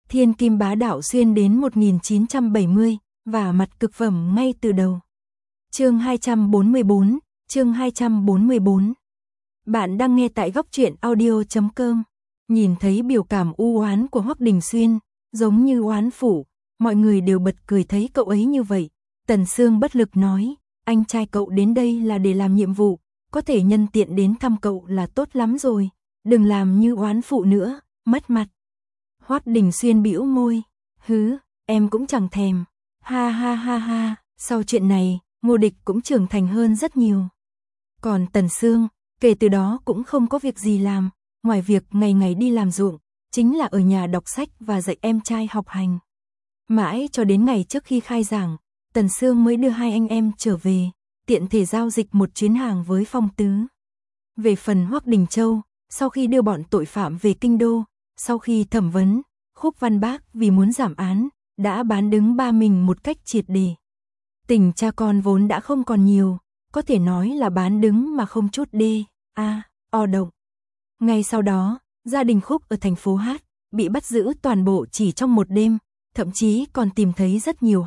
Thiên kim bá đạo xuyên đến 1970, và mặt cực phẩm ngay từ đầu. Chương 244, chương 244. Bạn đang nghe tại goctruyện.audio.com. Nhìn thấy biểu cảm u oán của Hoắc Đình Xuyên, giống như oán phụ, mọi người đều bật cười thấy cậu ấy như vậy. Tần Sương bất lực nói, anh trai cậu đến đây là để làm nhiệm vụ, có thể nhân tiện đến thăm cậu là tốt lắm rồi, đừng làm như oán phụ nữa, mất mặt. Hoắc Đình Xuyên bĩu môi, hứ, em cũng chẳng thèm, ha ha ha ha, sau chuyện này, Ngô Địch cũng trưởng thành hơn rất nhiều. Còn Tần Sương, kể từ đó cũng không có việc gì làm, ngoài việc ngày ngày đi làm ruộng, chính là ở nhà đọc sách và dạy em trai học hành. Mãi cho đến ngày trước khi khai giảng, Tần Sương mới đưa hai anh em trở về, tiện thể giao dịch một chuyến hàng với Phong Tứ. Về phần Hoắc Đình Châu, sau khi đưa bọn tội phạm về kinh đô, sau khi thẩm vấn, Khúc Văn Bác vì muốn giảm án, đã bán đứng ba mình một cách triệt để. Tình cha con vốn đã không còn nhiều, có thể nói là bán đứng mà không chút o động. Ngay sau đó, gia đình Khúc ở thành phố Hát bị bắt giữ toàn bộ chỉ trong một đêm, thậm chí còn tìm thấy rất nhiều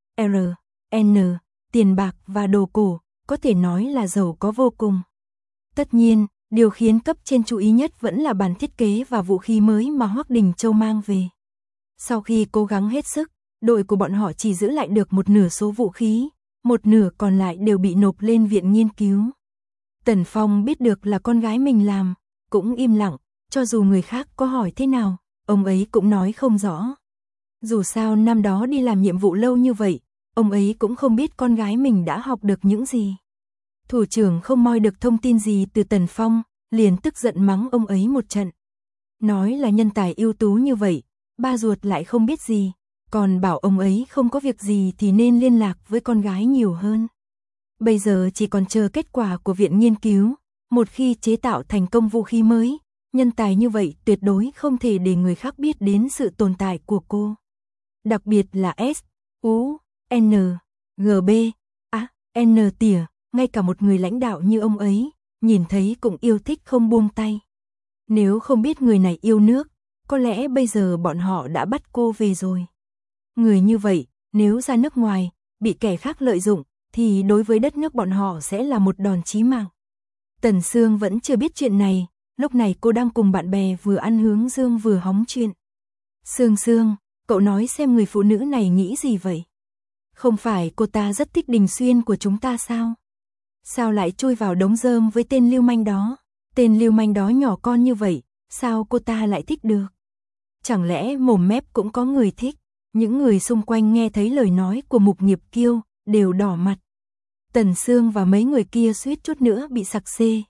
N, tiền bạc và đồ cổ, có thể nói là giàu có vô cùng. Tất nhiên, điều khiến cấp trên chú ý nhất vẫn là bản thiết kế và vũ khí mới mà Hoắc Đình Châu mang về. Sau khi cố gắng hết sức, đội của bọn họ chỉ giữ lại được một nửa số vũ khí, một nửa còn lại đều bị nộp lên viện nghiên cứu. Tần Phong biết được là con gái mình làm, cũng im lặng, cho dù người khác có hỏi thế nào, ông ấy cũng nói không rõ. Dù sao năm đó đi làm nhiệm vụ lâu như vậy, ông ấy cũng không biết con gái mình đã học được những gì. Thủ trưởng không moi được thông tin gì từ Tần Phong, liền tức giận mắng ông ấy một trận. Nói là nhân tài ưu tú như vậy, ba ruột lại không biết gì, còn bảo ông ấy không có việc gì thì nên liên lạc với con gái nhiều hơn. Bây giờ chỉ còn chờ kết quả của viện nghiên cứu, một khi chế tạo thành công vũ khí mới, nhân tài như vậy tuyệt đối không thể để người khác biết đến sự tồn tại của cô. Đặc biệt là S, U, N, G, B, A, N tỉa, ngay cả một người lãnh đạo như ông ấy, nhìn thấy cũng yêu thích không buông tay. Nếu không biết người này yêu nước, có lẽ bây giờ bọn họ đã bắt cô về rồi. Người như vậy, nếu ra nước ngoài, bị kẻ khác lợi dụng, thì đối với đất nước bọn họ sẽ là một đòn chí mạng. Tần Sương vẫn chưa biết chuyện này, lúc này cô đang cùng bạn bè vừa ăn hướng dương vừa hóng chuyện. Sương, cậu nói xem người phụ nữ này nghĩ gì vậy? Không phải cô ta rất thích Đình Xuyên của chúng ta sao? Sao lại chui vào đống rơm với tên lưu manh đó? Tên lưu manh đó nhỏ con như vậy, sao cô ta lại thích được? Chẳng lẽ mồm mép cũng có người thích? Những người xung quanh nghe thấy lời nói của Mục Nghiệp Kiêu, đều đỏ mặt. Tần Sương và mấy người kia suýt chút nữa bị sặc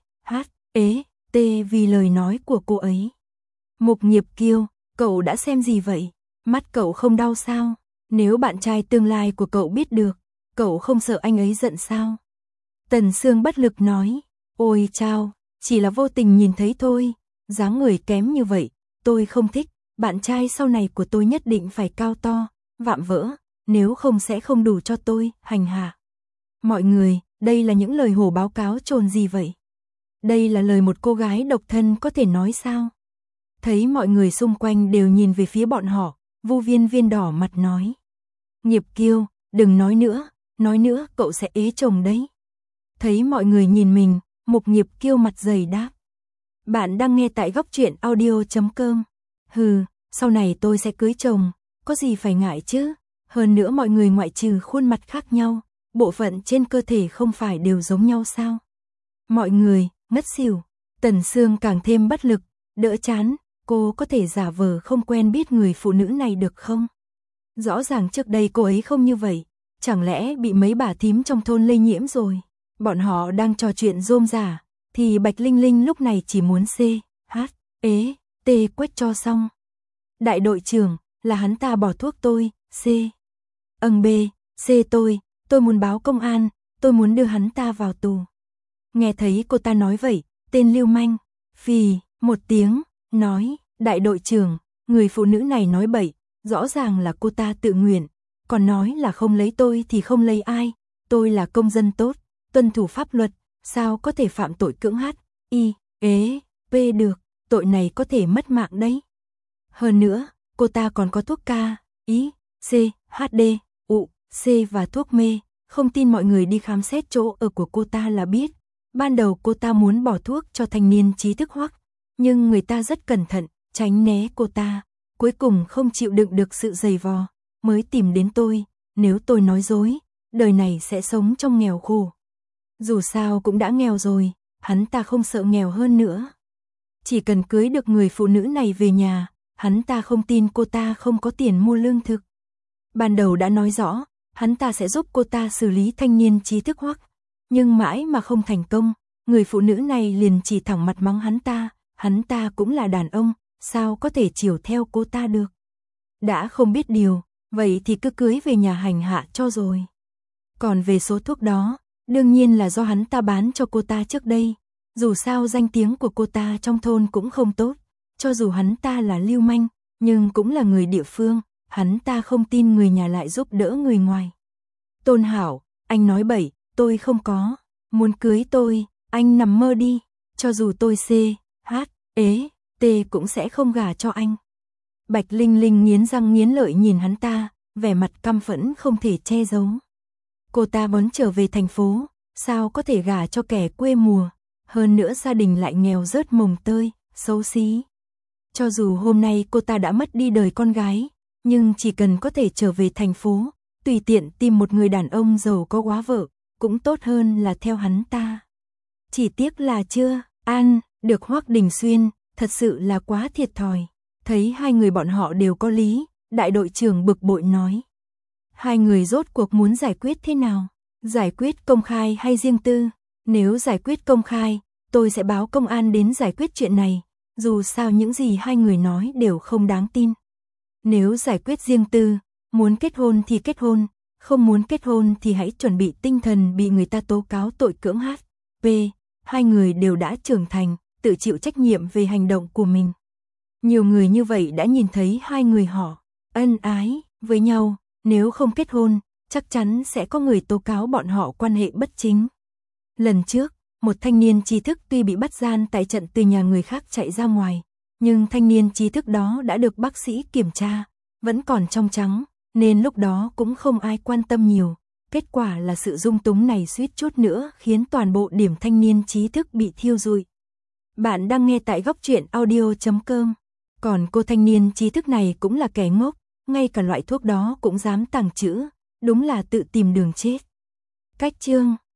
CHT vì lời nói của cô ấy. Mục Nghiệp Kiêu, cậu đã xem gì vậy? Mắt cậu không đau sao? Nếu bạn trai tương lai của cậu biết được, cậu không sợ anh ấy giận sao? Tần Sương bất lực nói, ôi chao, chỉ là vô tình nhìn thấy thôi, dáng người kém như vậy, tôi không thích, bạn trai sau này của tôi nhất định phải cao to, vạm vỡ, nếu không sẽ không đủ cho tôi hành hạ. Mọi người, đây là những lời hổ báo cáo trồn gì vậy? Đây là lời một cô gái độc thân có thể nói sao? Thấy mọi người xung quanh đều nhìn về phía bọn họ, Vu Viên đỏ mặt nói. Nghiệp Kiêu, đừng nói nữa cậu sẽ ế chồng đấy. Thấy mọi người nhìn mình, Mục Nghiệp Kiêu mặt dày đáp. Bạn đang nghe tại goctruyện.audio.com. Hừ, sau này tôi sẽ cưới chồng, có gì phải ngại chứ? Hơn nữa mọi người ngoại trừ khuôn mặt khác nhau, bộ phận trên cơ thể không phải đều giống nhau sao? Mọi người, ngất xỉu. Tần Sương càng thêm bất lực, đỡ chán, cô có thể giả vờ không quen biết người phụ nữ này được không? Rõ ràng trước đây cô ấy không như vậy, chẳng lẽ bị mấy bà thím trong thôn lây nhiễm rồi? Bọn họ đang trò chuyện rôm rả, thì Bạch Linh Linh lúc này chỉ muốn T quét cho xong. Đại đội trưởng, là hắn ta bỏ thuốc tôi, B, C tôi muốn báo công an, tôi muốn đưa hắn ta vào tù. Nghe thấy cô ta nói vậy, tên lưu manh, phì, một tiếng, nói, đại đội trưởng, người phụ nữ này nói bậy, rõ ràng là cô ta tự nguyện, còn nói là không lấy tôi thì không lấy ai, tôi là công dân tốt, tuân thủ pháp luật, sao có thể phạm tội cưỡng P được, tội này có thể mất mạng đấy. Hơn nữa, cô ta còn có thuốc K, I, C, HD, U, C và thuốc mê. Không tin mọi người đi khám xét chỗ ở của cô ta là biết. Ban đầu cô ta muốn bỏ thuốc cho thanh niên trí thức Hoắc, nhưng người ta rất cẩn thận, tránh né cô ta. Cuối cùng không chịu đựng được sự giày vò, mới tìm đến tôi. Nếu tôi nói dối, đời này sẽ sống trong nghèo khổ. Dù sao cũng đã nghèo rồi, hắn ta không sợ nghèo hơn nữa. Chỉ cần cưới được người phụ nữ này về nhà, hắn ta không tin cô ta không có tiền mua lương thực. Ban đầu đã nói rõ, hắn ta sẽ giúp cô ta xử lý thanh niên trí thức Hoắc, nhưng mãi mà không thành công, người phụ nữ này liền chỉ thẳng mặt mắng hắn ta cũng là đàn ông, sao có thể chiều theo cô ta được. Đã không biết điều, vậy thì cứ cưới về nhà hành hạ cho rồi. Còn về số thuốc đó, đương nhiên là do hắn ta bán cho cô ta trước đây. Dù sao danh tiếng của cô ta trong thôn cũng không tốt, cho dù hắn ta là lưu manh, nhưng cũng là người địa phương, hắn ta không tin người nhà lại giúp đỡ người ngoài. Tôn Hảo, anh nói bậy, tôi không có, muốn cưới tôi, anh nằm mơ đi, cho dù tôi C, H, ế, T cũng sẽ không gả cho anh. Bạch Linh Linh nghiến răng nghiến lợi nhìn hắn ta, vẻ mặt căm phẫn không thể che giấu. Cô ta muốn trở về thành phố, sao có thể gả cho kẻ quê mùa, hơn nữa gia đình lại nghèo rớt mồng tơi, xấu xí. Cho dù hôm nay cô ta đã mất đi đời con gái, nhưng chỉ cần có thể trở về thành phố, tùy tiện tìm một người đàn ông giàu có góa vợ, cũng tốt hơn là theo hắn ta. Chỉ tiếc là chưa ăn được Hoắc Đình Xuyên, thật sự là quá thiệt thòi. Thấy hai người bọn họ đều có lý, đại đội trưởng bực bội nói. Hai người rốt cuộc muốn giải quyết thế nào? Giải quyết công khai hay riêng tư? Nếu giải quyết công khai, tôi sẽ báo công an đến giải quyết chuyện này, dù sao những gì hai người nói đều không đáng tin. Nếu giải quyết riêng tư, muốn kết hôn thì kết hôn, không muốn kết hôn thì hãy chuẩn bị tinh thần bị người ta tố cáo tội cưỡng H.P. Hai người đều đã trưởng thành, tự chịu trách nhiệm về hành động của mình. Nhiều người như vậy đã nhìn thấy hai người họ ân ái với nhau, nếu không kết hôn, chắc chắn sẽ có người tố cáo bọn họ quan hệ bất chính. Lần trước, một thanh niên trí thức tuy bị bắt gian tại trận từ nhà người khác chạy ra ngoài, nhưng thanh niên trí thức đó đã được bác sĩ kiểm tra, vẫn còn trong trắng, nên lúc đó cũng không ai quan tâm nhiều. Kết quả là sự dung túng này suýt chút nữa khiến toàn bộ điểm thanh niên trí thức bị thiêu rụi. Bạn đang nghe tại Góc Truyện Audio.com. Còn cô thanh niên trí thức này cũng là kẻ ngốc, ngay cả loại thuốc đó cũng dám tàng trữ, đúng là tự tìm đường chết. Cách chương